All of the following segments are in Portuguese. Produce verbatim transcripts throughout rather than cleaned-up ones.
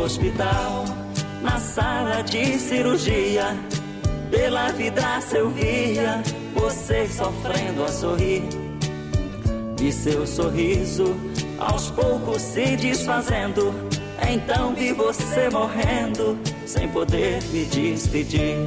hospital, na sala de cirurgia, pela vidraça eu via você sofrendo a sorrir. E seu sorriso aos poucos se desfazendo. Então vi você morrendo sem poder me despedir.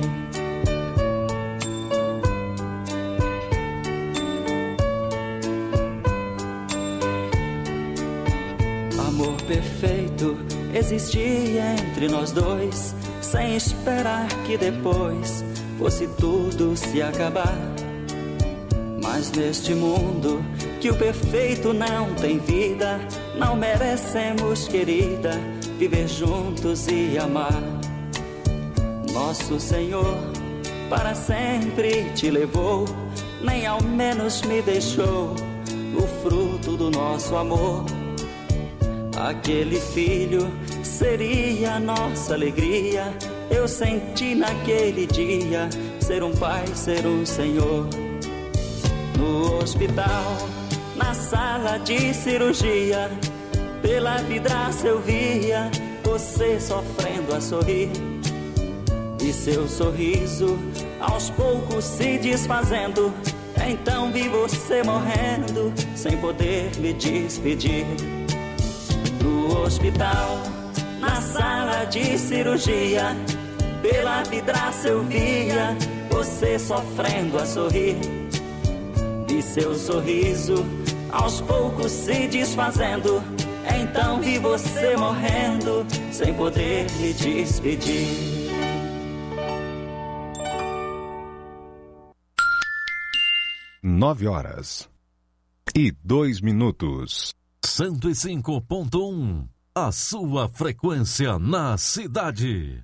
Amor perfeito existia entre nós dois, sem esperar que depois fosse tudo se acabar. Mas neste mundo que o perfeito não tem vida, não merecemos, querida, viver juntos e amar. Nosso Senhor para sempre te levou, nem ao menos me deixou o fruto do nosso amor. Aquele filho seria a nossa alegria. Eu senti naquele dia ser um pai, ser um Senhor. No hospital, na sala de cirurgia, pela vidraça eu via você sofrendo a sorrir. E seu sorriso aos poucos se desfazendo. Então vi você morrendo sem poder me despedir. No hospital, na sala de cirurgia, pela vidraça eu via você sofrendo a sorrir. E seu sorriso aos poucos se desfazendo. Então vi você morrendo sem poder me despedir. Nove horas e dois minutos. cento e cinco ponto um, a sua frequência na cidade.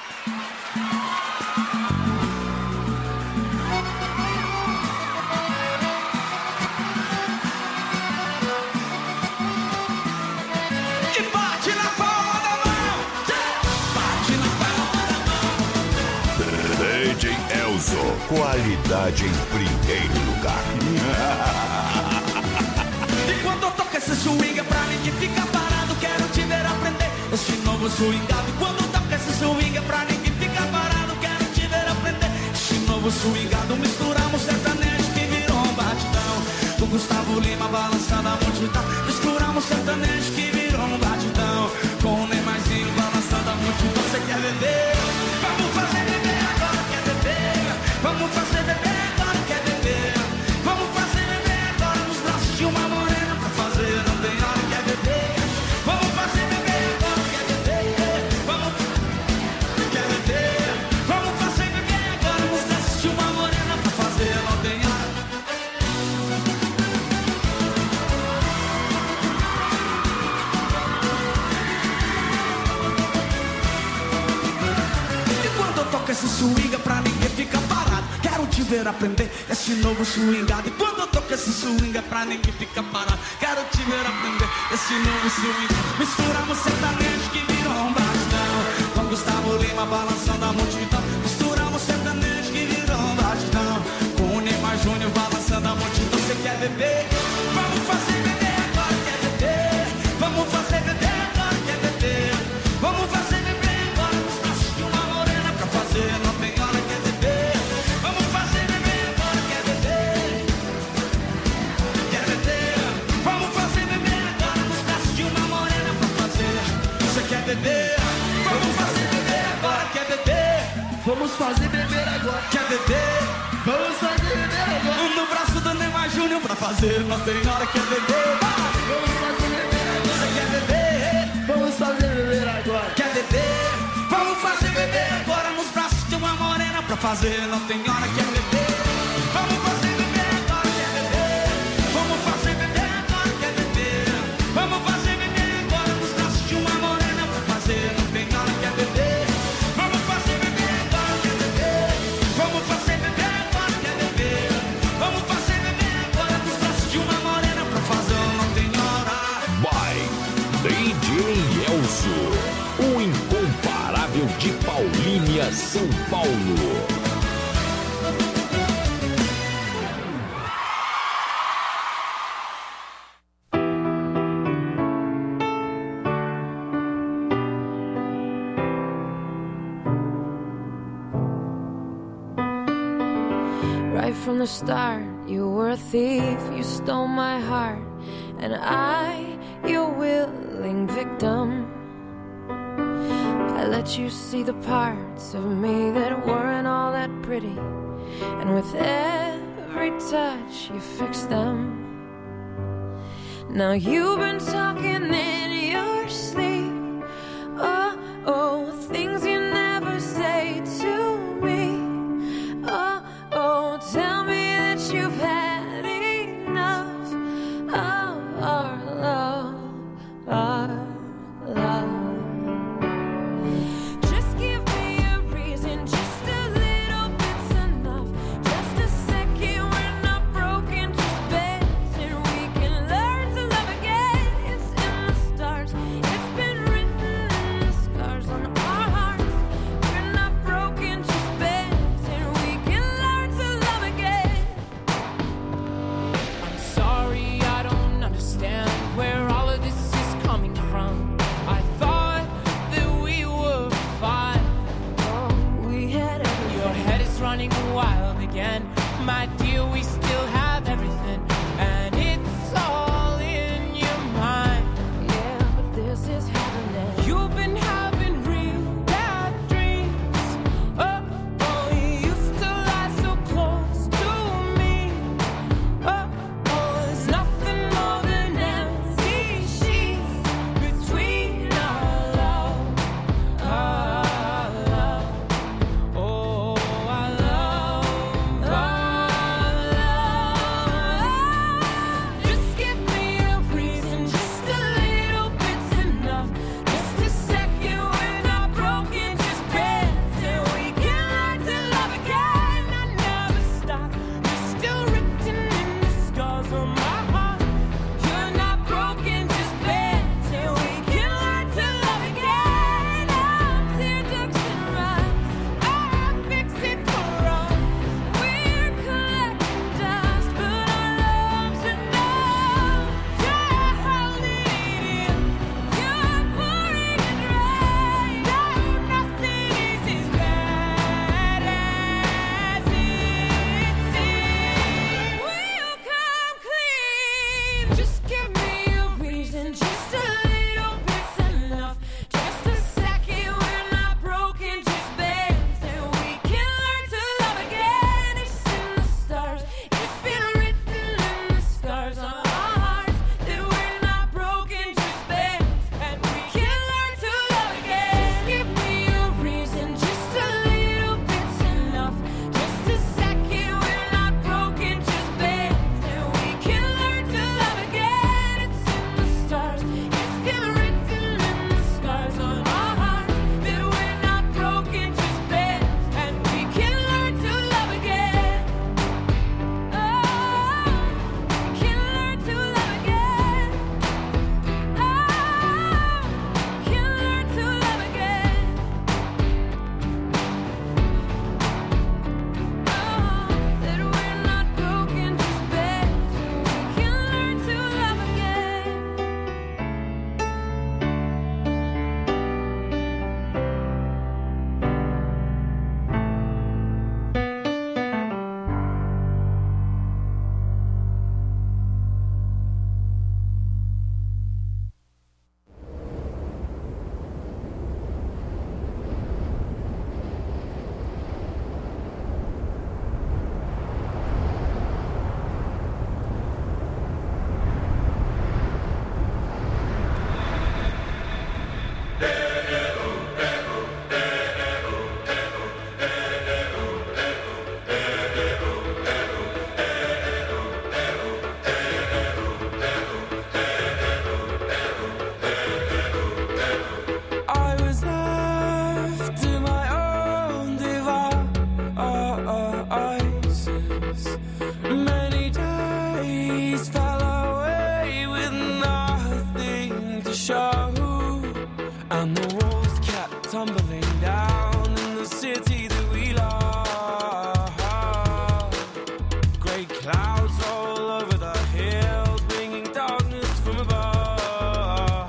E bate na palma da mão, bate na palma da mão. D J Elzo, qualidade em primeiro lugar. E quando toca esse swing é pra ninguém fica parado, quero te ver aprender esse novo swingado. E quando toca esse swing é pra ninguém fica parado, quero te ver aprender esse novo swingado. Misturamos sertanejo que virou um batidão, o Gustavo Lima balançando a multidão. Misturamos sertanejo que virou um batidão, com o Neymarzinho balançando a multidão. Você quer beber? Vamos fazer beber agora, quer beber? Vamos fazer beber agora, quer beber? Vamos fazer beber agora nos braços de uma morena pra fazer, não tem hora, quer beber? Vamos fazer beber agora, quer beber? Vamos, quer beber? Vamos fazer beber agora nos braços de uma morena pra fazer, não tem hora. E quando toca esse swing é pra ninguém fica parado, quero te ver aprender esse novo swingado. E quando eu toco esse swing é pra ninguém fica parado, quero te ver aprender esse novo swing. Misturamos sertanejo que virou um batidão, com Gustavo Lima balançando a multidão. Misturamos sertanejo que virou um batidão, com o Neymar Júnior balançando a multidão. Você quer beber? Vamos fazer beber agora, quer beber? Vamos fazer beber agora, quer beber? Vamos fazer beber agora nos braços de uma morena pra fazer, não tem hora, quer beber? Vamos fazer beber agora, quer beber? Quer beber? Vamos fazer beber agora nos braços de uma morena pra fazer. Você quer beber? Vamos fazer beber agora, quer beber? Vamos fazer beber agora, quer beber? Vamos fazer beber agora no braço do Neymar Júnior pra fazer, não tem hora, quer beber? Vamos fazer beber agora. Você quer beber? Vamos fazer beber agora, quer beber? Vamos fazer beber agora nos braços de uma morena pra fazer, não tem hora, quer beber? Vamos fazer beber agora, quer beber? Vamos fazer beber agora, quer beber? Vamos fazer beber agora nos braços de uma morena pra fazer, não tem hora, quer beber? Vamos fazer beber agora, quer beber? Vamos fazer beber agora, quer beber? Vamos fazer beber agora nos braços de uma morena pra fazer, não tem hora. By D J Elzo, o incomparável de Paulínia, São Paulo. Right from the start, you were a thief, you stole my heart, and I, your willing victim. I let you see the parts of me that weren't all that pretty, and with every touch you fixed them. Now you've been talking in your sleep, oh, oh, things you never say to me. Oh, oh, tell me that you've had enough of our love, our love. Just give me a reason, just a little bit's enough. Just a second, we're not broken, just bends, and we can learn to love again. It's in the stars, it's been written in the scars on our hearts. We're not broken, just bends, and we can learn to love again. I'm sorry, I don't understand where all of this is coming from. I thought that we were fine. Oh, we had everything. Your head is running wild again. My dear, we still have everything, and it's all in your mind. Yeah, but this is happening. You've been having real bad dreams. Oh, oh, you used to lie so close to me. Oh, oh, there's nothing more than empty sheets between our love, our love. Oh, our love, our love. Just give me a reason, just a little bit's enough. Just a second, we're not broken, just bends, and we can learn to love again. I never stop, you're still written in the scars on my heart. You're not broken, just bends, and we can learn to love again. I'll tear ducks and rust, I'll fix it for us. We're collecting dust, but our love's enough. You're holding it in, you're pouring it right. No, nothing is as bad as it seems. We'll come clean. Just give me a reason, just a little bit's enough. Just a second, we're not broken, just bends, and we can learn to love again. It's in the stars, it's been written in the scars on our hearts that we're not broken, just bends, and we can learn to love again. Just give me a reason, just a little bit's enough. Just a second, we're not broken, just bends, and we can learn to love again. It's in the stars, it's been written in the scars on our hearts that we're not broken, just bends, and we can learn to love again. Oh, we can learn to love again. Oh, we can learn to love again. Oh, that we're not broken, just bends, and we can learn to love again. I was left to my own devices. Many days fell away with nothing to show, and the walls kept tumbling down in the city that we love. Great clouds roll over the hills, bringing darkness from above.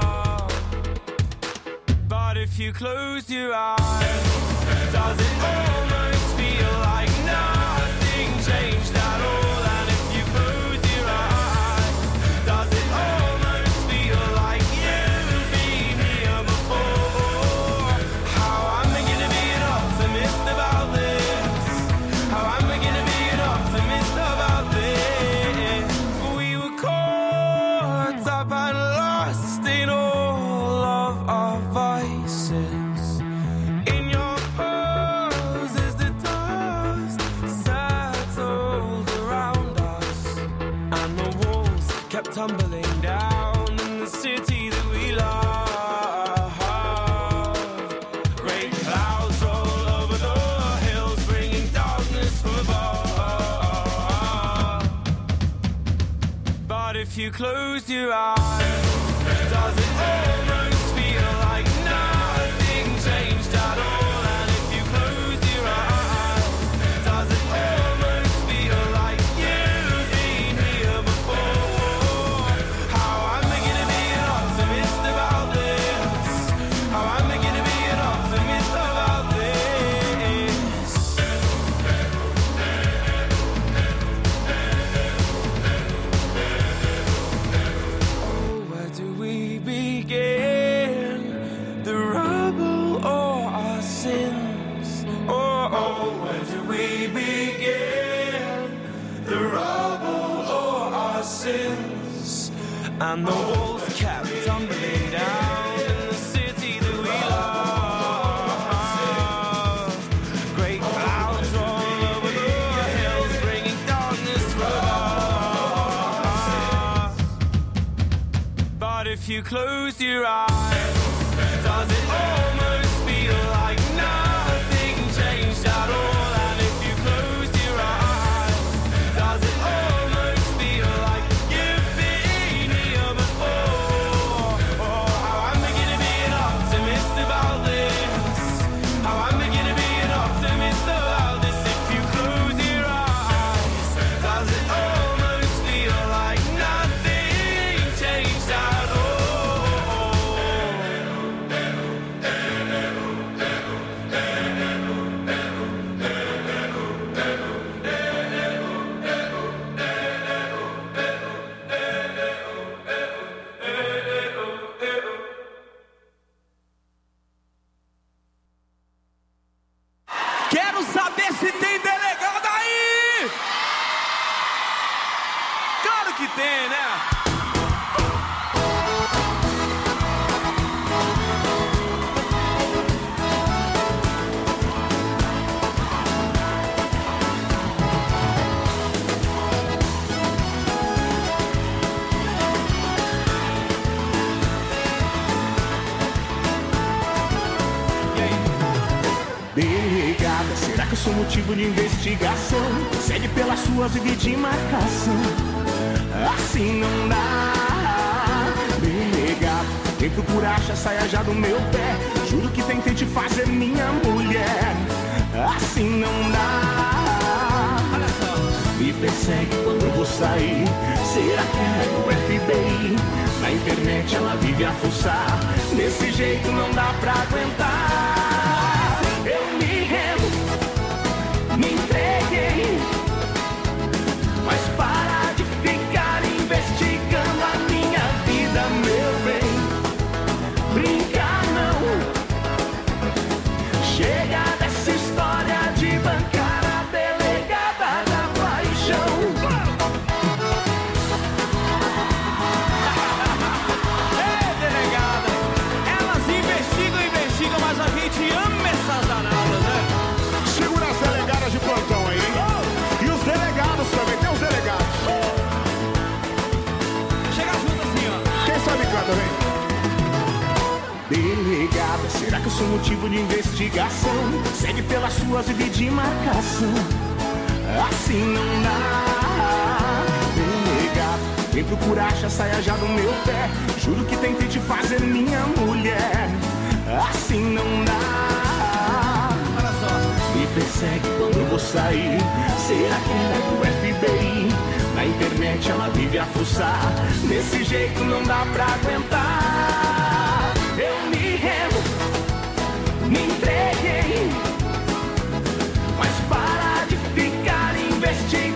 But if you close your eyes, does it almost feel like nothing changed at all. And if you close your eyes, does it almost feel like you've been here before? How am I gonna be an optimist about this? How am I gonna be an optimist about this? We were caught up and lost in all of our vices. In your pose as the dust settled around us, and the walls kept tumbling down in the city that we love. Great clouds roll over the hills, bringing darkness from above. But if you close your eyes, does it almost feel like nothing changed at all? And if you close your eyes, does it almost feel like you've been here before? How am I gonna be an optimist about this? How am I gonna be an optimist about this? Oh, where do we begin? The rubble or our sins? Oh, oh, where do we begin? The rubble or our sins? And the walls kept tumbling down in the city that we love. Great clouds roll over the hills, bringing darkness from above. But if you close your eyes, does it almost feel like nothing changed at all? And if you close your eyes, does it almost feel like you've been here before? Oh, how am I gonna be an optimist about this? How am I gonna be an optimist about this? If you close your eyes, does it almost feel like nothing changed at all? Quero saber se tem delegado aí! Claro que tem, né? Delegada, será que eu sou motivo de investigação? Segue pelas suas e de marcação. Assim não dá. Delegada, quem procura acha saia já do meu pé. Juro que tentei te fazer minha mulher. Assim não dá. Me persegue quando eu vou sair. Será que é do F B I? Na internet ela vive a fuçar. Desse jeito não dá pra aguentar. Eu me rendo, me entreguei. Mas para de ficar investigando a minha vida, meu bem. Brincar não. Chega dessa história de bancar a delegada da paixão. Ei, delegada, elas investigam, investigam, mas a gente ama essas danadas, né? Segura as delegadas de plantão aí, hein? E os delegados também, tem os delegados. Chega junto assim, ó. Quem sabe canta, vem. Delegada, será que eu sou motivo de investigação? Segue pelas suas e de marcação. Assim não dá. Delegada, quem procura acha saia já do meu pé. Juro que tentei te fazer minha mulher. Assim não dá. Olha só. Me persegue quando eu vou sair. Será que ela é do F B I? Na internet ela vive a fuçar. Desse jeito não dá pra aguentar. Eu me rendo, me entreguei. Mas para de ficar investindo.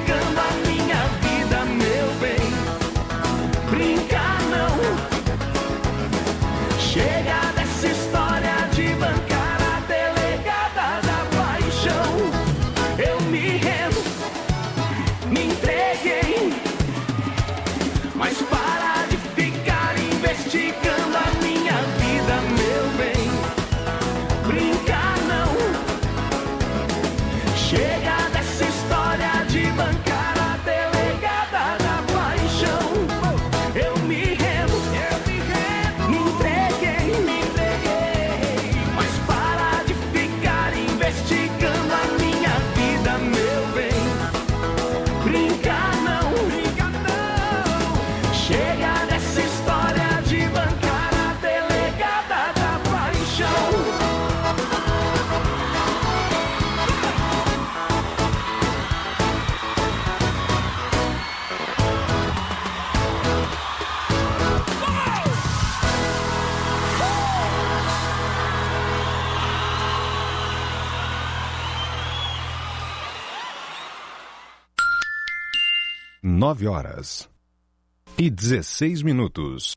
nove horas e dezesseis minutos.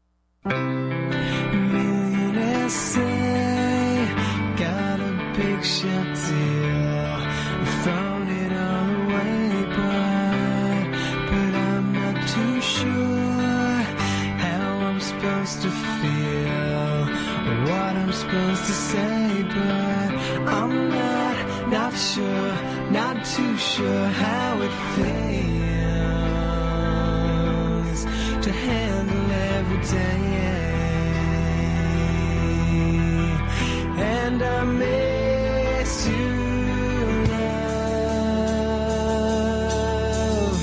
Millionaires say, got a big shot deal, thrown it all away, but, but I'm not too sure how I'm supposed to feel, or what I'm supposed to say, but I'm not, not sure, not too sure how it feels to handle every day. And I miss you, love.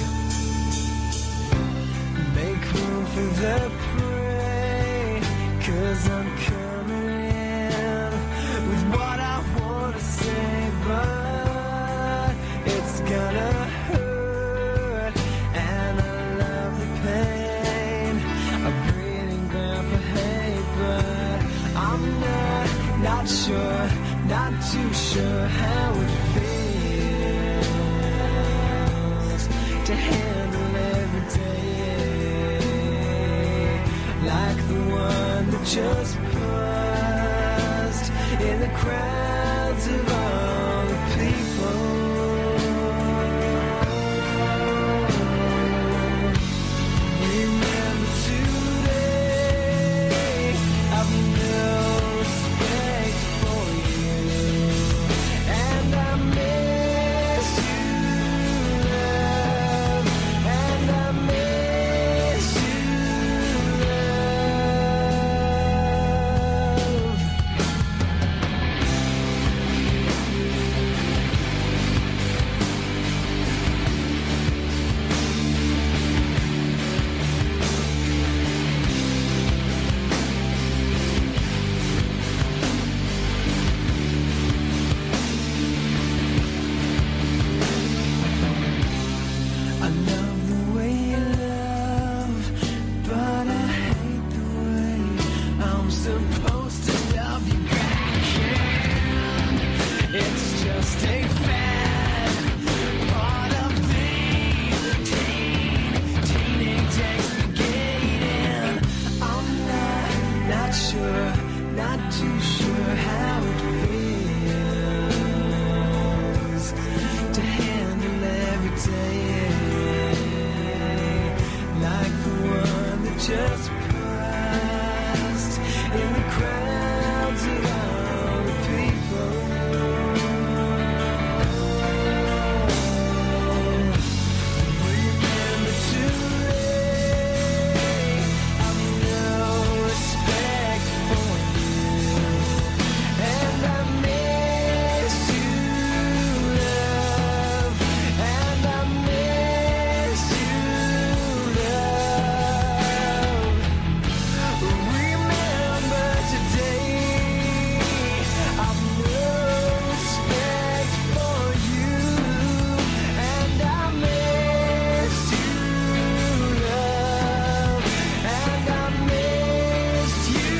Make room for the prey, 'cause I'm coming in with what I wanna say, but it's gonna hurt, and I love the pain, a breeding ground for hate, but I'm not, not sure, not too sure how it feels to handle every day like the one that just paused in the crowds of all the people. Remember today, I've no respect for you, and I miss you, love, and I miss you, love. I love the way you love, but I hate the way I'm supposed to love you back. And it's just a fad, part of the teen, teenage exploitation. I'm not, not sure, not too sure how it feels to handle every day like the one that just passed in the crowds of all the people. Remember today, I've no respect for you, and I miss you, love, and I miss you, love. Remember today, I've no respect for you, and I miss you, love, and I miss you.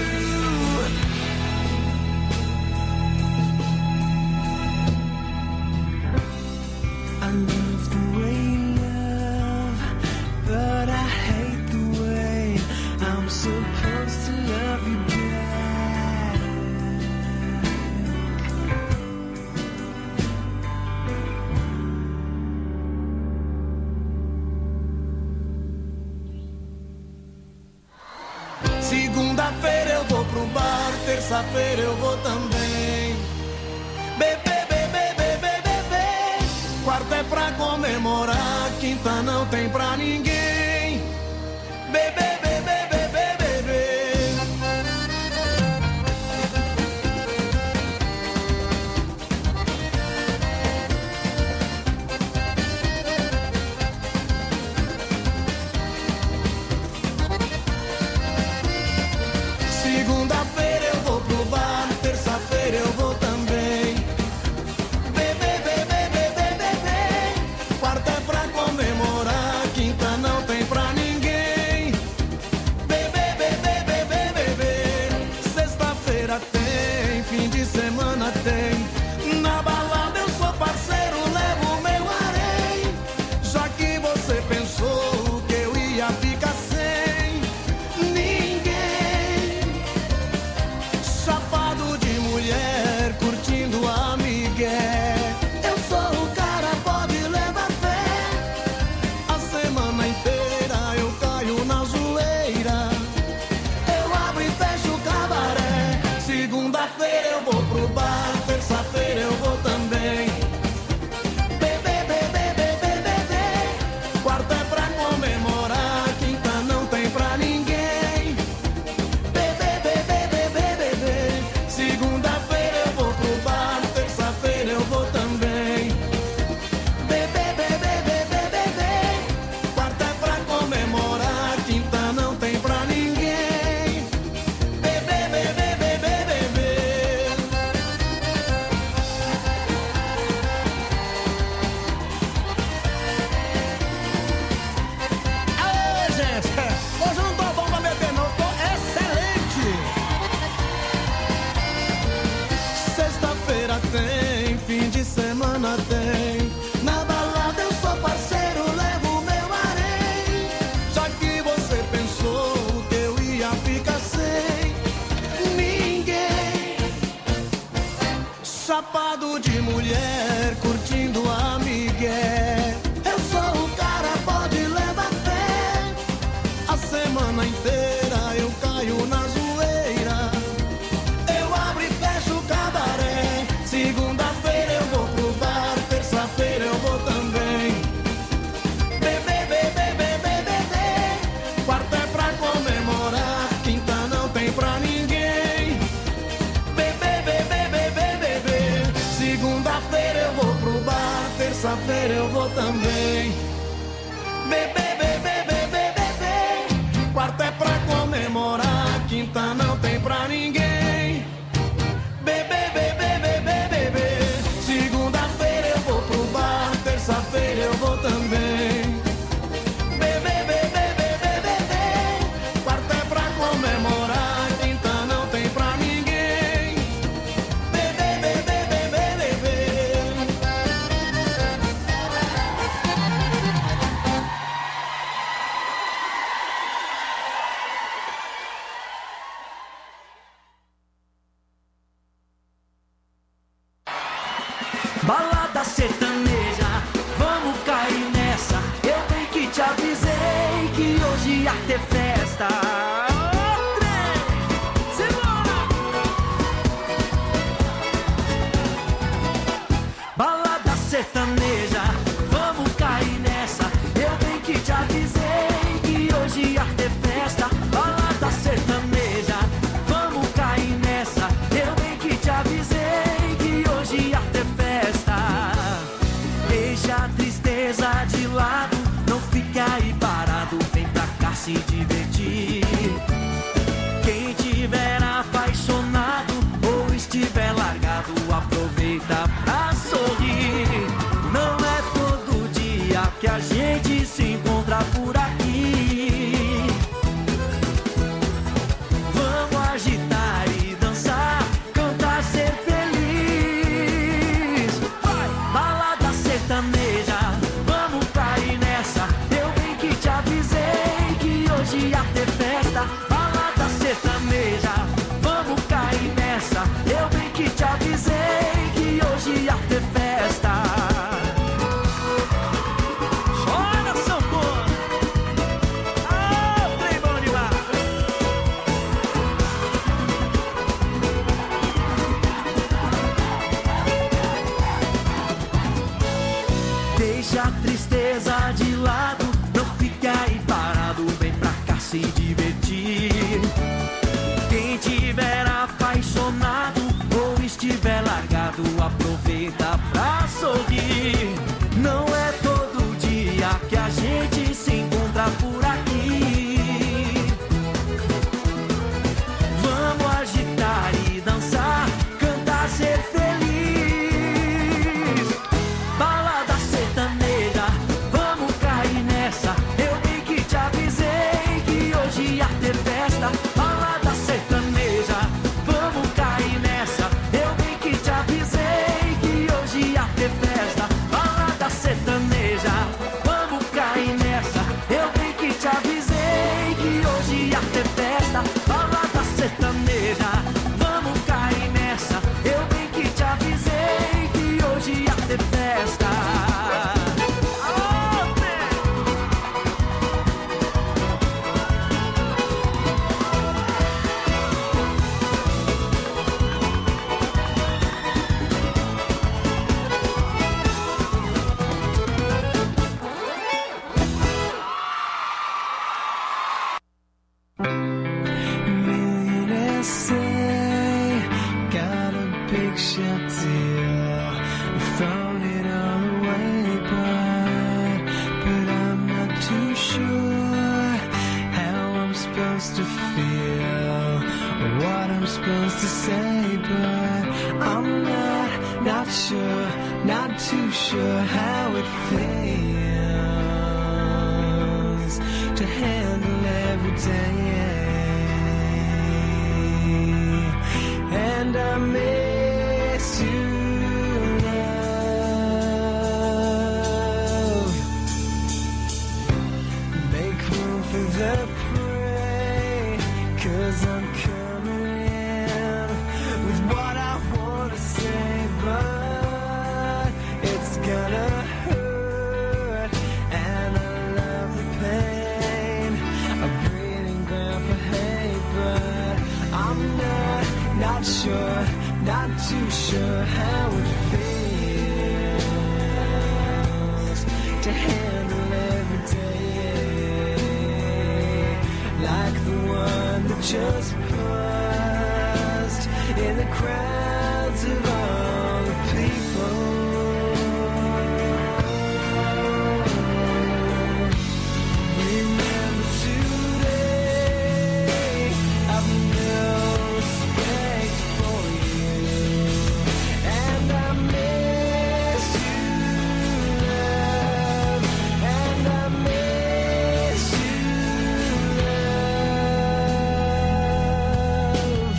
I love the way you love, but I hate the way I'm supposed to love you back. Segunda-feira eu vou pro bar, terça-feira eu vou também. Bebê, bebê, bebê, bebê. Quarta é pra comemorar, quinta não tem pra ninguém. Bebê, bebê, bebê, bebê. Segunda-feira eu vou pro bar, terça-feira eu vou também. Bebê, bebê, bebê, bebê. Quarta é pra comemorar, quinta não tem pra ninguém. Bebê, bebê, bebê, bebê. Sexta-feira tem, fim de semana tem. Na balada eu sou parceiro, levo meu harém. Já que você pensou Segunda-feira eu vou pro bar, terça-feira eu vou também. Bebê, bebê, bebê, bebê. Quarta é pra comemorar, quinta não tem pra ninguém. Bebê, bebê, bebê, bebê. Segunda-feira eu vou pro bar, terça-feira eu vou também. Bebê, bebê, bebê, bebê. Quarta é pra comemorar, quinta não tem pra ninguém. Bebê, bebê, bebê, bebê. Aê, gente! Hoje eu não tô bom pra beber, não, tô excelente! Sexta-feira tem, fim de semana tem. Na balada eu sou parceiro, levo meu harém. Já que você pensou que eu ia ficar sem ninguém. Chapado de mulher, curtindo a migué. Eu sou o cara, pode levar fé. A semana inteira eu caio na zoeira. Eu abro e fecho o cabaré. Segunda-feira eu vou pro bar, terça-feira eu vou também. Bebê, bebê, bebê, bebê. Quarta é pra comemorar, quinta não tem pra ninguém. Bebê, bebê, bebê, bebê. Segunda-feira eu vou pro bar, terça-feira eu vou também. Bebê, bebê, bebê, bebê. Quarta é pra comemorar, quinta não tem pra ninguém. Bebê, bebê, bebê, bebê. Segunda-feira eu vou pro bar, terça-feira eu vou também. Bebê, bebê, bebê, bebê. Quarta é pra comemorar, quinta não tem pra ninguém. Bebê, bebê, bebê, bebê. Balada sertaneja, vamos cair nessa. Eu bem que te avisei que hoje ia ter festa. Ô, trem, simbora! Balada sertaneja, vamos cair nessa. Eu bem que te avisei que hoje ia ter festa. Balada sertaneja, vamos cair nessa. Eu bem que te avisei que hoje ia ter festa. Deixa a tristeza de lado, não fica aí parado, vem pra cá se divertir. Quem tiver apaixonado ou estiver largado, aproveita pra sorrir. Não é todo dia que a gente se encontra por aqui. Vamos agitar e dançar, cantar, ser feliz. Vai! Balada sertaneja, vamos cair nessa. Eu bem que te avisei que hoje ia ter festa. Balada sertaneja, vamos cair nessa. Eu bem que te avisei que hoje ia ter festa. Chora, sanfona! Ah, trem bom demais! Deixa a tristeza de lado, não fica aí parado, vem pra cá se divertir. Quem tiver apaixonado ou estiver largado, aproveita pra sorrir. Não é todo dia que a gente se encontra por aqui. Vamos agitar e dançar, cantar, ser feliz. Balada sertaneja, big shot deal. I've thrown it all away, but, but I'm not too sure how I'm supposed to feel or what I'm supposed to say, but I'm not, not sure, not too sure how it feels to handle every day. And I miss you, love. Make room for the prey, 'cause I'm coming in with what I wanna say, but it's gonna hurt, and I love the pain, a breeding ground for hate, but I'm not, not sure, not too sure how it feels to handle every day like the one that just paused in the crowds of all the people. Remember today, I've no respect for you, and I miss you, love, and I miss you, love.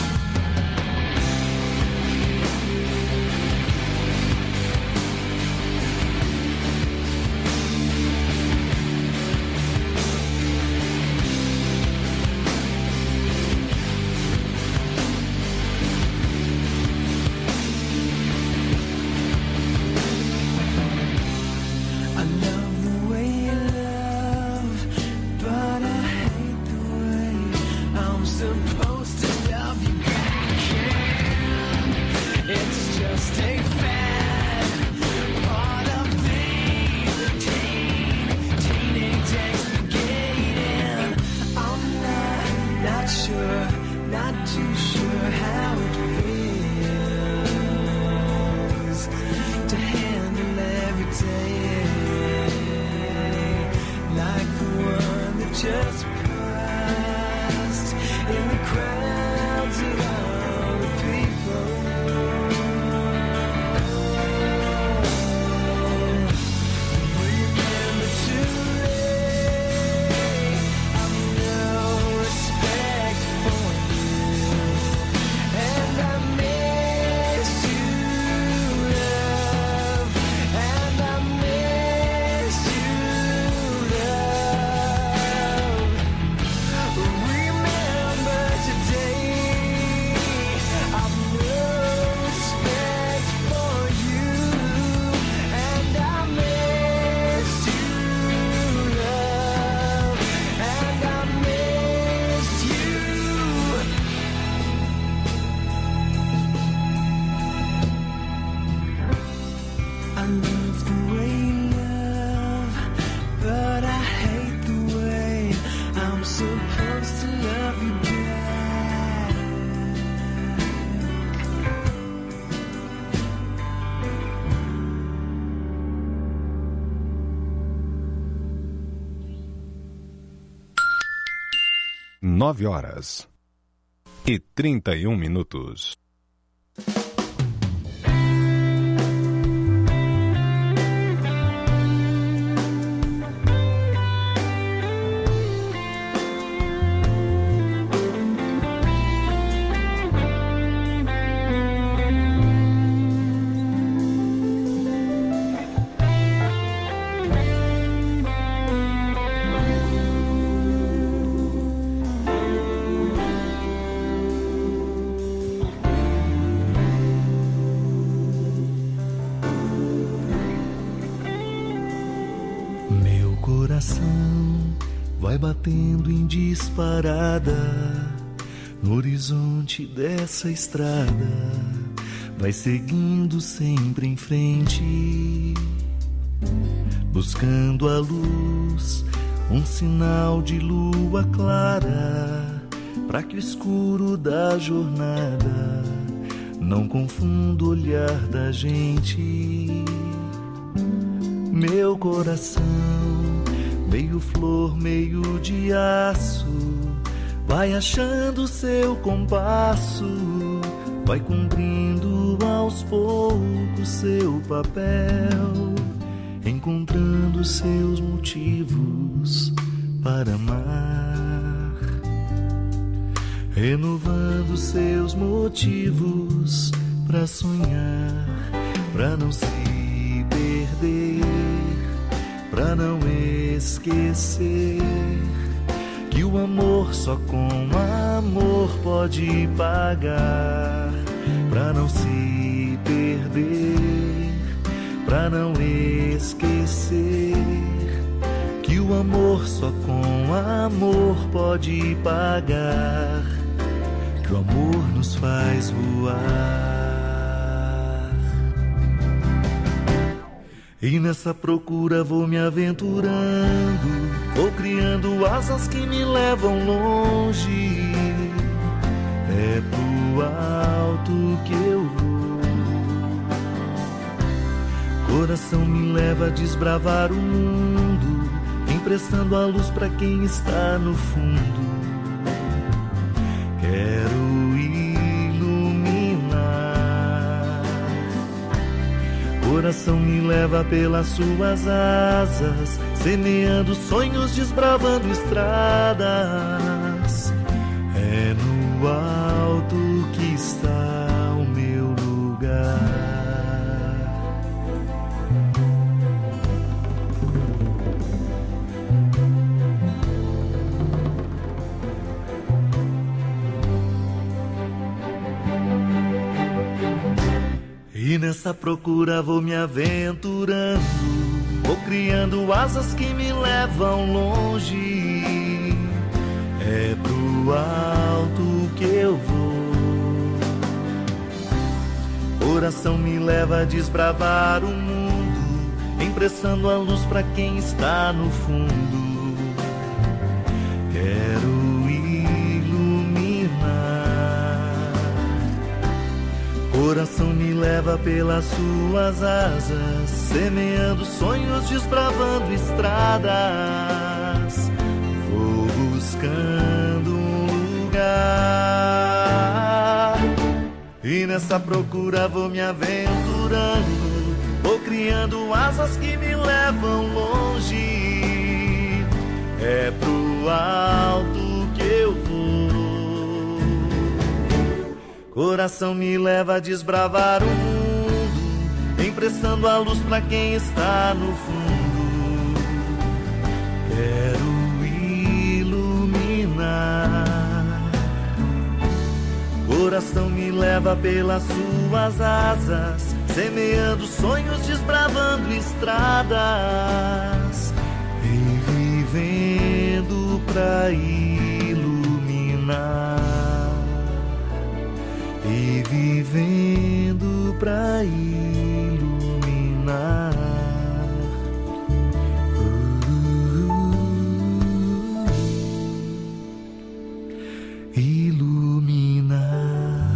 I love the way you love, but I hate the way I'm supposed to love you back. It's just a fad, part of the teen, teenage exploiting. I'm not, not sure, not too sure how it feels to handle every day like the one that just passed in the crowds of all the people. Remember today, I've no respect for you, and I miss you, love, and I miss you, love. Remember today, I've no respect for you, and I miss you, love, and I miss you. I love the way you love, but I hate the way I'm supposed to love you back. Nove horas e trinta e um minutos. Meu coração vai batendo em disparada no horizonte dessa estrada, vai seguindo sempre em frente, buscando a luz, um sinal de lua clara, para que o escuro da jornada Não confunda o olhar da gente. Meu coração, meio flor, meio de aço, vai achando seu compasso, vai cumprindo aos poucos seu papel, encontrando seus motivos para amar, renovando seus motivos para sonhar, para não se perder, para não esquecer que o amor só com amor pode pagar, para não se perder, para não esquecer que o amor só com amor pode pagar, que o amor nos faz voar. E nessa procura vou me aventurando, vou criando asas que me levam longe. É pro alto que eu vou. Coração me leva a desbravar o mundo, emprestando a luz pra quem está no fundo. Quero coração me leva pelas suas asas, semeando sonhos, desbravando estradas. É no alto que está o meu lugar. E nessa procura vou me aventurando, vou criando asas que me levam longe. É pro alto que eu vou. Coração me leva a desbravar o mundo, emprestando a luz pra quem está no fundo. Quero coração me leva pelas suas asas, semeando sonhos, desbravando estradas. Vou buscando um lugar, e nessa procura vou me aventurando, vou criando asas que me levam longe. É pro alto que eu vou. Coração me leva a desbravar o mundo, emprestando a luz pra quem está no fundo. Quero iluminar. Coração me leva pelas suas asas, semeando sonhos, desbravando estradas, e vivendo pra iluminar. E vivendo pra iluminar. Uh, iluminar.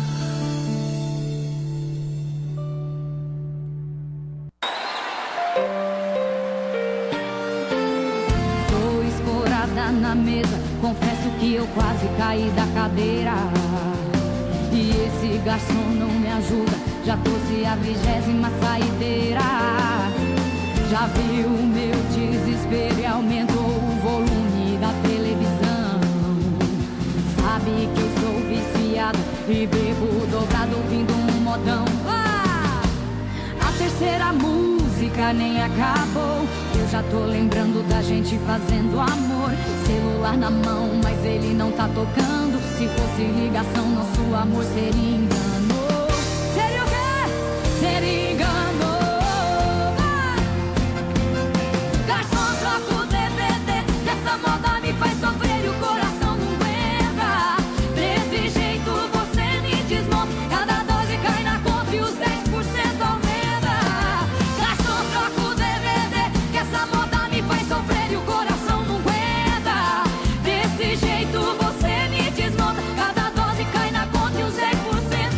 Tô escorada na mesa, confesso que eu quase caí da cadeira. E esse garçom não me ajuda, já trouxe a vigésima saideira. Já viu o meu desespero e aumentou o volume da televisão. Sabe que eu sou viciado e bebo dobrado ouvindo um modão. Ah! A terceira música nem acabou, eu já tô lembrando da gente fazendo amor. Celular na mão, mas ele não tá tocando. Se fosse ligação, nosso amor seria engano. Seria o quê? Seria engano. Ah! Garçom, troca o D V D, que essa moda me faz sofrer e o coração não aguenta. Desse jeito você me desmonta, cada dose cai na conta e os dez por cento aumenta. Garçom, troca o D V D, que essa moda me faz sofrer e o coração não aguenta. Desse jeito você me desmonta, cada dose cai na conta e os dez por cento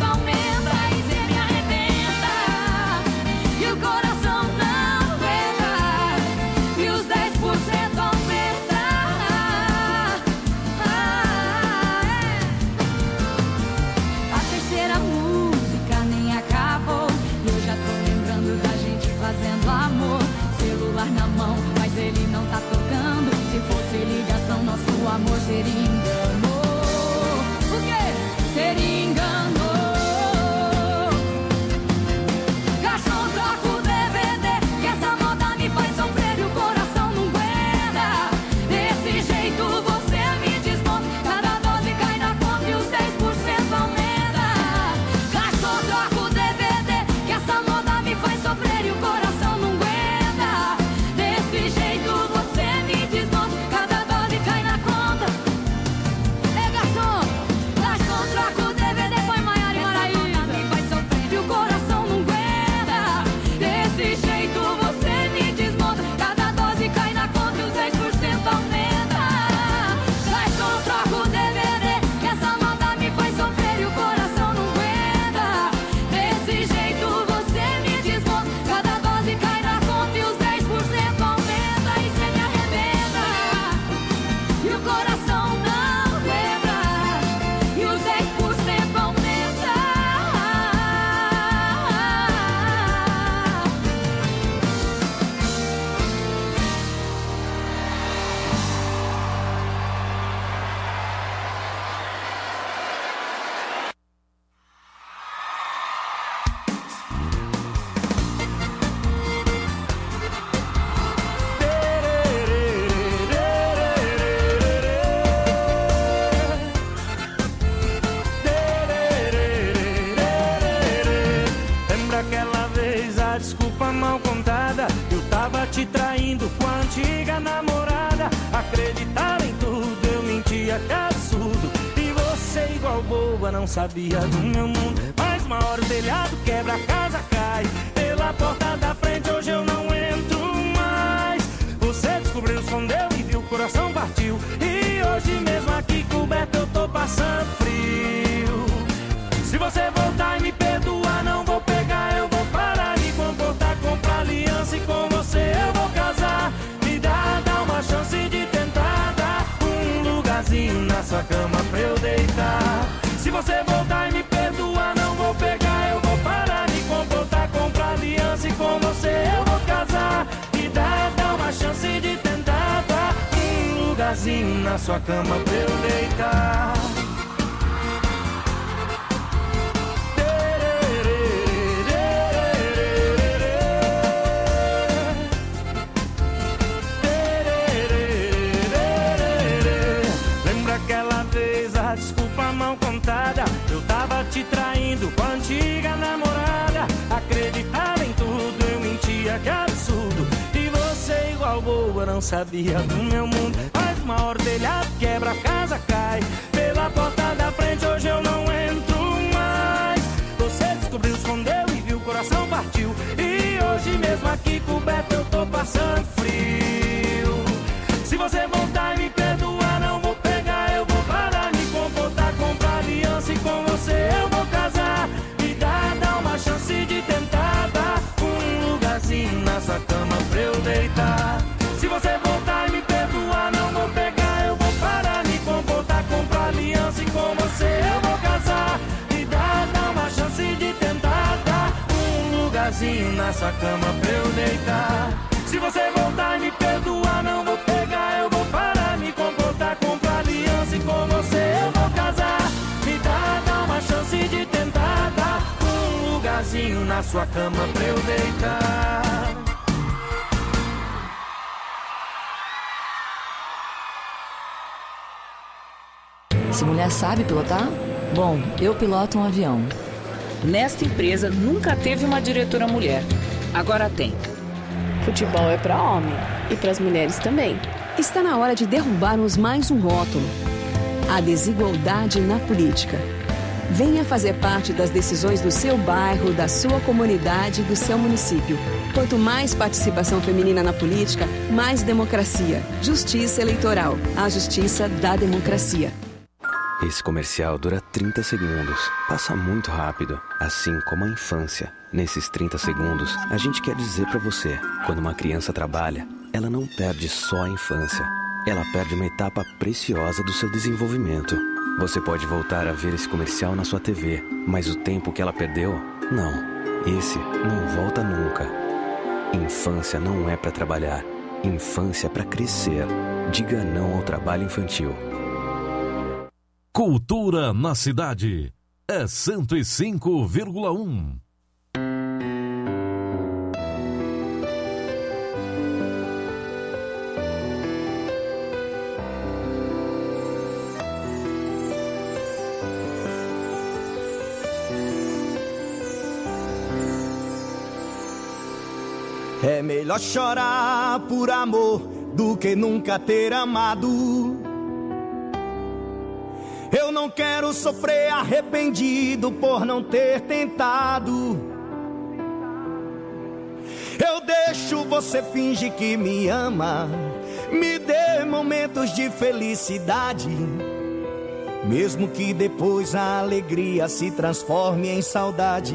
te traindo com a antiga namorada. Acreditava em tudo, eu mentia, que absurdo. E você igual boba não sabia do meu mundo. Mas uma hora o telhado quebra, a casa cai. Pela porta da frente hoje eu não entro mais. Você descobriu, escondeu e viu, o coração partiu. E hoje mesmo aqui coberto eu tô passando frio. Se você voltar e me perdoar, não vou pegar, eu vou parar, me comportar, comprar aliança e com você eu vou casar. Me dá, dá uma chance de tentar dar um lugarzinho na sua cama pra eu deitar. Se você voltar e me perdoar, não vou pegar, eu vou parar, me comportar, comprar aliança e com você eu vou casar. Me dá, dá uma chance de tentar dar um lugarzinho na sua cama pra eu deitar. Desculpa mal contada, eu tava te traindo com a antiga namorada. Acreditava em tudo, eu mentia, que absurdo. E você igual boa não sabia do meu mundo. Mas uma hora o telhado quebra, a casa cai. Pela porta da frente hoje eu não entro mais. Você descobriu, escondeu e viu, o coração partiu. E hoje mesmo aqui coberto eu tô passando frio. Se você voltar e me perdoar, não vou pegar, eu vou parar, me comportar, comprar aliança e com você eu vou casar. Me dá, dá uma chance de tentar dar um lugarzinho na sua cama pra eu deitar. Se você voltar e me perdoar, não vou pegar, eu vou parar, me comportar, comprar aliança e com você eu vou casar. Me dá, dá uma chance de tentar dar um lugarzinho na sua cama pra eu deitar. Se você voltar e me perdoar, não vou pegar, eu vou parar, me comportar, comprar aliança e com você eu vou casar. Me dá, dá uma chance de tentar dar um lugarzinho na sua cama pra eu deitar. Essa mulher sabe pilotar? Bom, eu piloto um avião. Nesta empresa nunca teve uma diretora mulher. Agora tem. Futebol é para homem e para as mulheres também. Está na hora de derrubarmos mais um rótulo: a desigualdade na política. Venha fazer parte das decisões do seu bairro, da sua comunidade, do seu município. Quanto mais participação feminina na política, mais democracia. Justiça Eleitoral. A justiça da democracia. Esse comercial dura trinta segundos. Passa muito rápido, assim como a infância. Nesses trinta segundos, a gente quer dizer pra você: quando uma criança trabalha, ela não perde só a infância. Ela perde uma etapa preciosa do seu desenvolvimento. Você pode voltar a ver esse comercial na sua T V, mas o tempo que ela perdeu, não. Esse não volta nunca. Infância não é pra trabalhar. Infância é pra crescer. Diga não ao trabalho infantil. Cultura na cidade é cento e cinco vírgula um. É melhor chorar por amor do que nunca ter amado. Eu não quero sofrer arrependido por não ter tentado. Eu deixo você fingir que me ama. Me dê momentos de felicidade, mesmo que depois a alegria se transforme em saudade.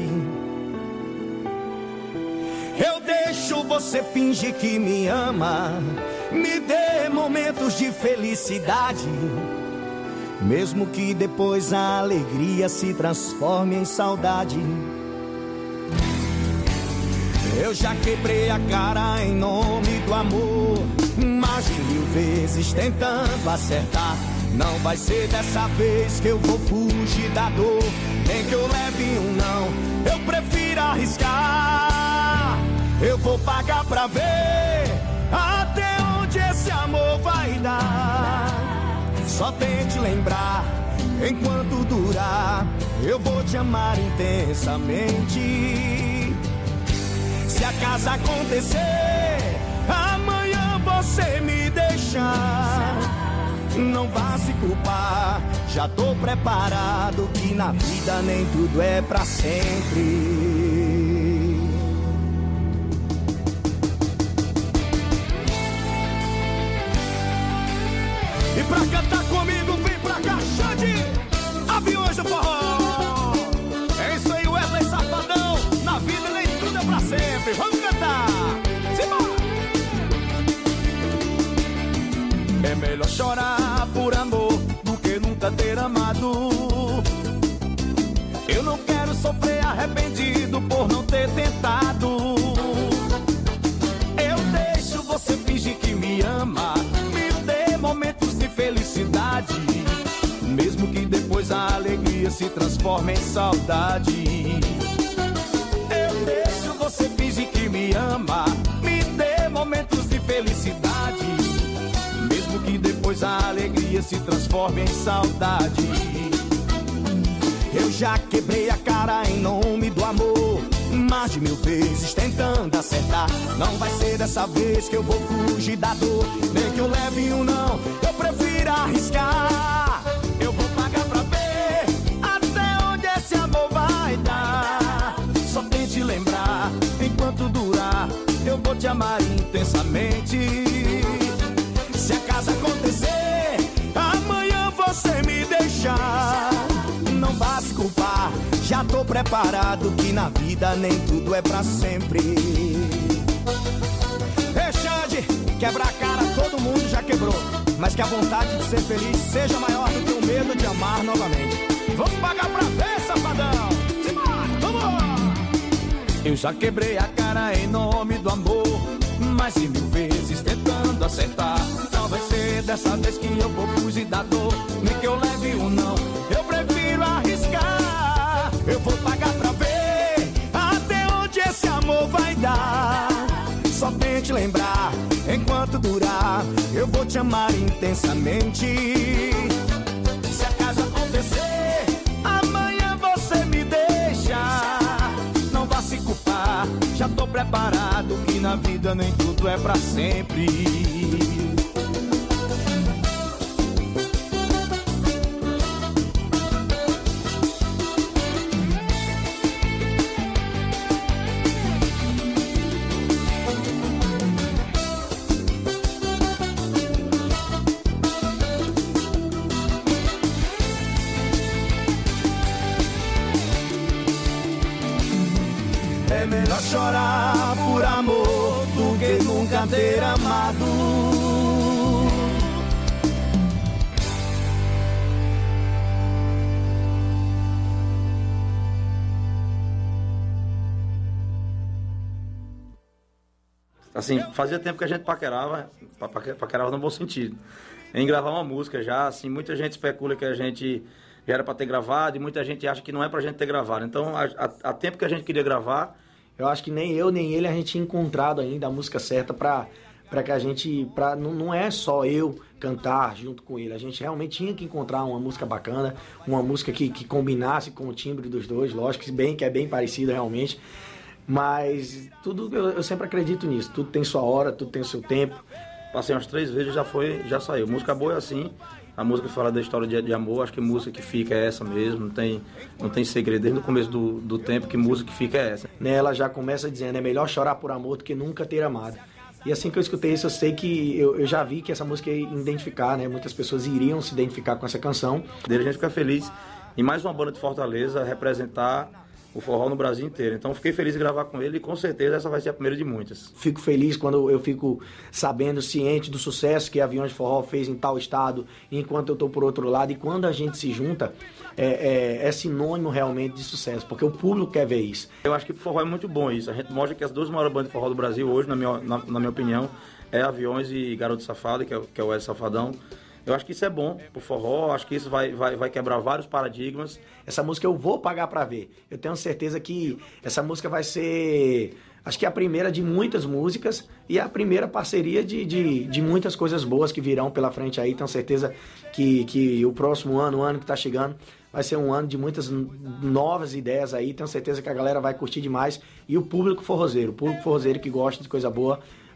Eu deixo você fingir que me ama. Me dê momentos de felicidade, mesmo que depois a alegria se transforme em saudade. Eu já quebrei a cara em nome do amor, mais de mil vezes tentando acertar. Não vai ser dessa vez que eu vou fugir da dor, nem que eu leve um não, eu prefiro arriscar. Eu vou pagar pra ver até onde esse amor vai dar. Só tente lembrar, enquanto durar, eu vou te amar intensamente. Se acaso acontecer amanhã você me deixar, não vá se culpar. Já tô preparado que na vida nem tudo é pra sempre. E pra cantar comigo, vem pra cá, Xande, Aviões do Forró. É isso aí, Wesley Safadão. Na vida nem tudo é pra sempre. Vamos cantar. Simbora. É melhor chorar por amor do que nunca ter amado. Eu não quero sofrer arrependido por não ter tentado. Eu deixo você fingir que me ama, me dê momentos de felicidade, mesmo que depois a alegria se transforme em saudade. Eu deixo você fingir que me ama, me dê momentos de felicidade, mesmo que depois a alegria se transforme em saudade. Eu já quebrei a cara em nome do amor, mais de mil vezes tentando acertar. Não vai ser dessa vez que eu vou fugir da dor, nem que eu leve um não, eu prefiro arriscar. Eu vou pagar pra ver até onde esse amor vai dar. Só tente lembrar, enquanto durar, eu vou te amar intensamente. Se acaso acontecer, amanhã você me deixar, não vá se culpar. Já tô preparado que na vida nem tudo é pra sempre. Ei, Xande, quebrar a cara todo mundo já quebrou, mas que a vontade de ser feliz seja maior do que o medo de amar novamente. Vamos pagar pra ver, safadão. Simbora, vamos! Eu já quebrei a cara em nome do amor, mais de mil vezes tentando acertar. Não vai ser dessa vez que eu vou fugir da dor, nem que eu leve um não, eu prefiro arriscar. Eu vou pagar pra ver até onde esse amor vai dar. Só tente lembrar, enquanto durar, eu vou te amar intensamente. Se acaso acontecer, amanhã você me deixa, não vá se culpar. Já tô preparado que na vida nem tudo é pra sempre. É melhor chorar por amor do que nunca ter amado. Assim, fazia tempo que a gente paquerava, paquerava no bom sentido, em gravar uma música já, assim, muita gente especula que a gente já era para ter gravado e muita gente acha que não é pra gente ter gravado. Então, há tempo que a gente queria gravar, eu acho que nem eu nem ele a gente tinha encontrado ainda a música certa pra, pra que a gente, pra, não, não é só eu cantar junto com ele, a gente realmente tinha que encontrar uma música bacana, uma música que, que combinasse com o timbre dos dois, lógico que, bem, que é bem parecido realmente, mas tudo, eu, eu sempre acredito nisso, tudo tem sua hora, tudo tem o seu tempo. Passei umas três vezes, já foi, já saiu. Música boa é assim, a música fala da história de, de amor, acho que música que fica é essa mesmo, não tem, não tem segredo, desde o começo do, do tempo que música que fica é essa. Ela já começa dizendo, é melhor chorar por amor do que nunca ter amado. E assim que eu escutei isso, eu sei que, eu, eu já vi que essa música ia identificar, né, muitas pessoas iriam se identificar com essa canção. Dele a gente fica feliz em mais uma banda de Fortaleza representar o forró no Brasil inteiro. Então fiquei feliz em gravar com ele e com certeza essa vai ser a primeira de muitas. Fico feliz quando eu fico sabendo, ciente do sucesso que a Aviões de Forró fez em tal estado, enquanto eu estou por outro lado. E quando a gente se junta, é, é, é sinônimo realmente de sucesso, porque o público quer ver isso. Eu acho que o forró é muito bom isso. A gente mostra que as duas maiores bandas de forró do Brasil hoje, na minha, na, na minha opinião, é Aviões e Garoto Safado, que é, que é o Wesley Safadão. Eu acho que isso é bom pro forró, acho que isso vai, vai, vai quebrar vários paradigmas. Essa música eu vou pagar pra ver. Eu tenho certeza que essa música vai ser, acho que a primeira de muitas músicas e a primeira parceria de, de, de muitas coisas boas que virão pela frente aí. Tenho certeza que, que o próximo ano, o ano que tá chegando, vai ser um ano de muitas novas ideias aí. Tenho certeza que a galera vai curtir demais. E o público forrozeiro, o público forrozeiro que gosta de coisa boa,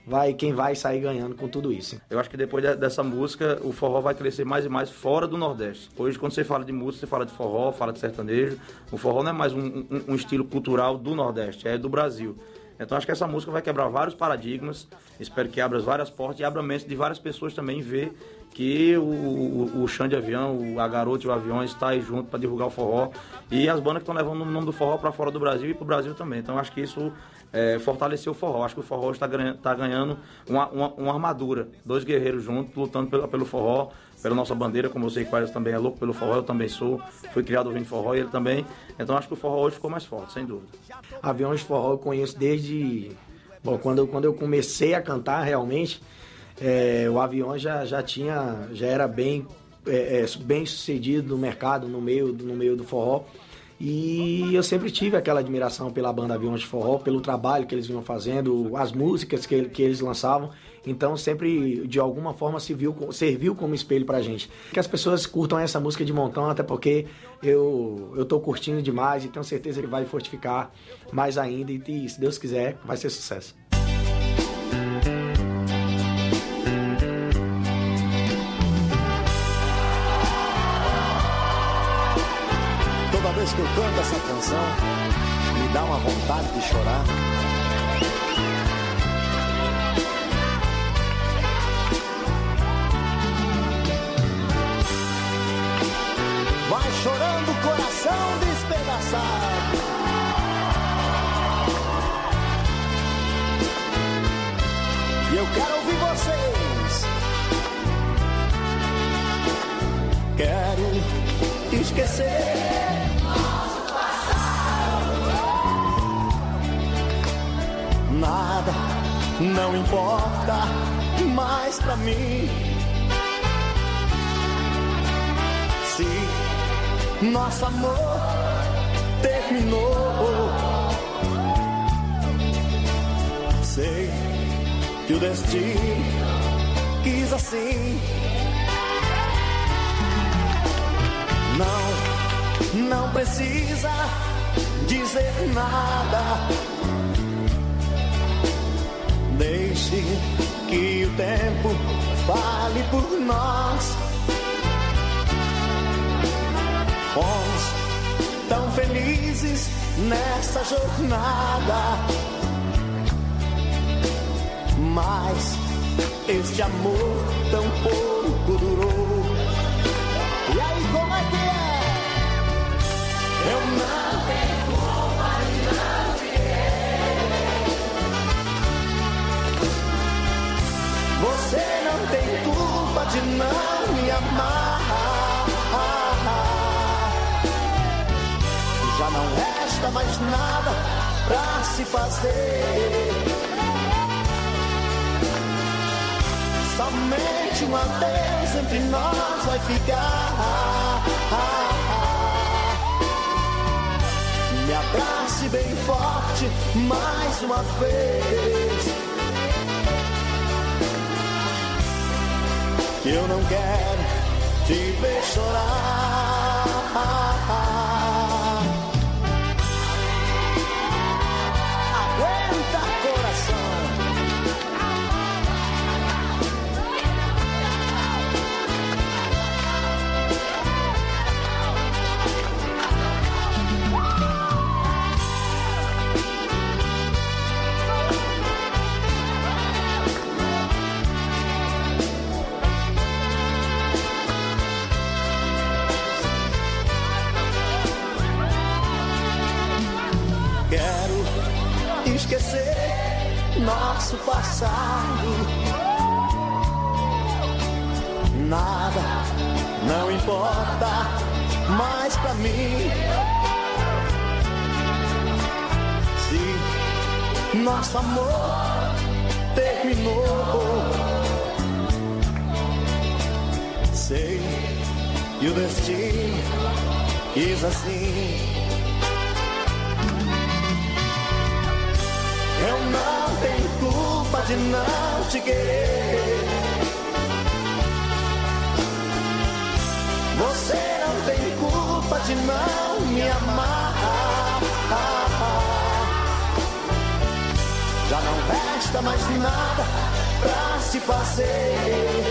vai, quem vai sair ganhando com tudo isso. Eu acho que depois de, dessa música, o forró vai crescer mais e mais fora do Nordeste. Hoje, quando você fala de música, você fala de forró, fala de sertanejo. O forró não é mais um, um, um estilo cultural do Nordeste, é do Brasil. Então acho que essa música vai quebrar vários paradigmas, espero que abra várias portas e abra a mente de várias pessoas também ver que o, o, o Chão de Avião, a Garota e o Avião está aí junto para divulgar o forró e as bandas que estão levando o nome do forró para fora do Brasil e para o Brasil também. Então acho que isso é, fortaleceu o forró. Acho que o forró está ganhando, tá ganhando uma, uma, uma armadura, dois guerreiros juntos lutando pelo, pelo forró, pela nossa bandeira, como eu sei que o Aires também é louco pelo forró, eu também sou, fui criado ouvindo forró e ele também. Então acho que o forró hoje ficou mais forte, sem dúvida. Aviões de forró eu conheço desde... Bom, quando eu, quando eu comecei a cantar realmente, é, o Aviões já, já tinha, já era bem, é, é, bem sucedido no mercado, no meio, no meio do forró. E eu sempre tive aquela admiração pela banda Aviões de Forró, pelo trabalho que eles vinham fazendo, as músicas que, que eles lançavam. Então sempre, de alguma forma, serviu, serviu como espelho pra gente. Que as pessoas curtam essa música de montão, até porque eu, eu tô curtindo demais e tenho certeza que vai fortificar mais ainda. E, e se Deus quiser, vai ser sucesso. Toda vez que eu canto essa canção, me dá uma vontade de chorar. Vai chorando o coração despedaçado. E eu quero ouvir vocês. Quero esquecer nosso passado. Nada não importa mais pra mim. Se nosso amor terminou, sei que o destino quis assim. Não, não precisa dizer nada. Deixe que o tempo fale por nós. Fomos tão felizes nessa jornada, mas este amor tão pouco durou. E aí, como é que é? Eu não tenho culpa de não te querer. Você não tem culpa de não me amar. Já não resta mais nada pra se fazer. Somente um adeus entre nós vai ficar. Me abrace bem forte mais uma vez. Eu não quero te ver chorar. Aguenta, coração. Quero esquecer nosso passado. Nada não importa mais pra mim. Se nosso amor terminou, sei que o destino quis assim. Eu não tenho culpa de não te querer. Você não tem culpa de não me amar. Já não resta mais nada pra se fazer.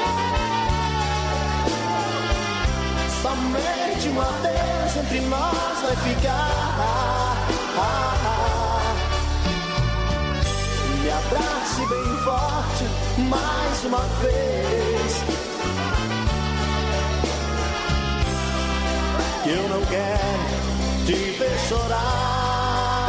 Somente um adeus entre nós vai ficar. Me abrace bem forte mais uma vez. Que eu não quero te ver chorar.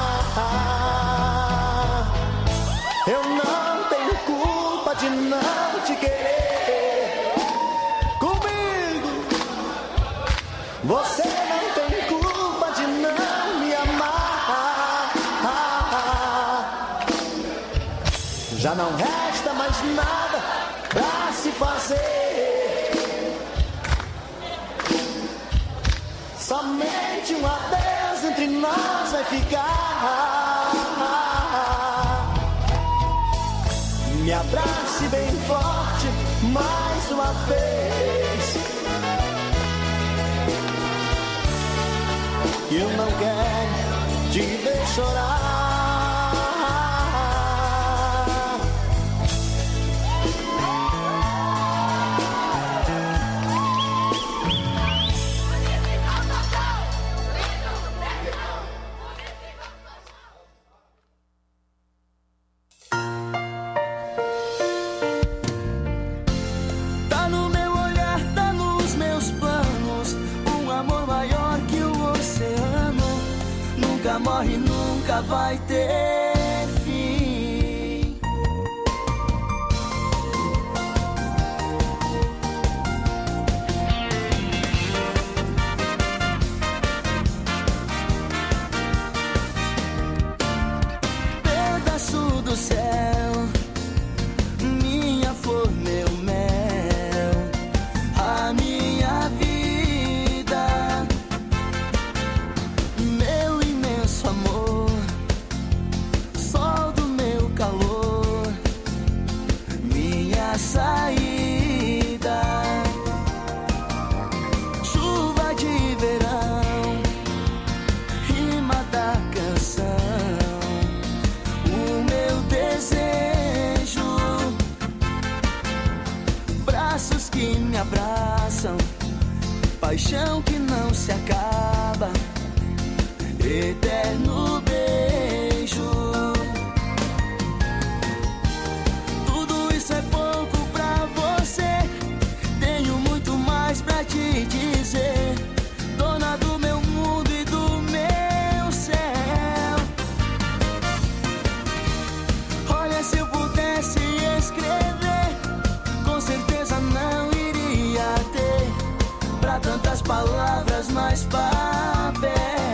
Eu não tenho culpa de não te querer. Comigo você não tem culpa de não me amar. Já não resta mais nada pra se fazer. Somente um adeus entre nós vai ficar. Me abrace bem forte mais uma vez. Eu não quero te ver chorar. Tá no meu olhar, tá nos meus planos, um amor maior que o oceano. Nunca morre, nunca vai ter fim. Pedaço do céu, minha flor, meu mel, a minha vida, meu imenso amor, sol do meu calor, minha saída, chuva de verão, rima da canção, o meu desejo, braços que me abraçam, paixão que não se acaba, eterno beijo. Tudo isso é pouco pra você, tenho muito mais pra te dizer, dona do meu mundo e do meu céu. Olha, se eu pudesse escrever, com certeza não iria ter pra tantas palavras mais papel.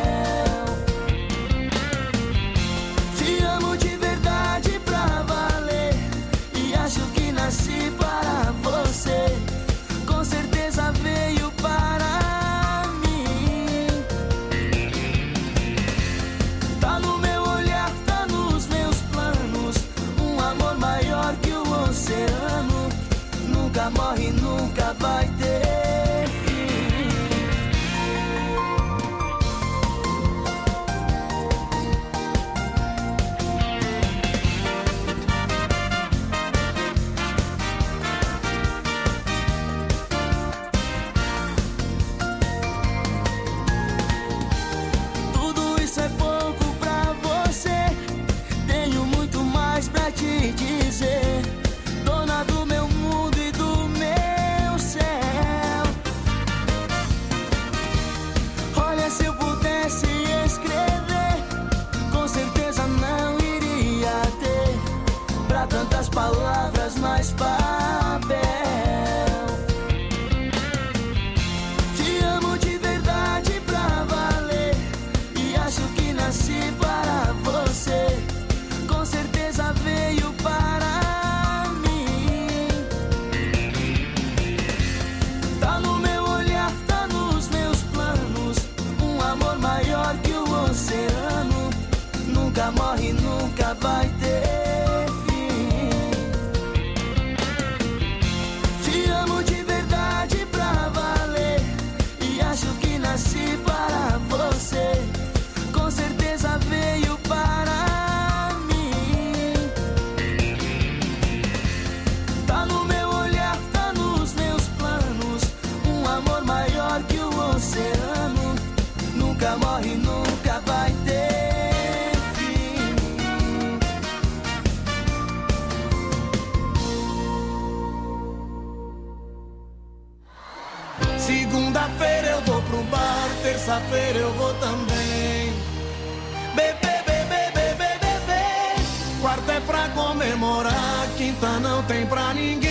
Te amo de verdade pra valer, e acho que nasci para você, com certeza veio para mim. Tá no meu olhar, tá nos meus planos, um amor maior que o oceano, nunca morre, nunca vai ter fim. Tudo isso é pouco pra você, tenho muito mais pra te dizer, dona do meu mundo e do meu céu. Olha, se eu pudesse escrever, com certeza não iria ter pra tantas palavras mais papel. Te amo de verdade pra valer, e acho que nasci para você, com certeza veio para mim. Tá no meu olhar, tá nos meus planos, um amor maior que o oceano, nunca morre, nunca vai ter fim. Te amo de verdade pra valer, e acho que nasci para você, com certeza veio para mim. terça-feira eu vou também. Beber, beber, beber, beber. Quarta é pra comemorar, quinta não tem pra ninguém.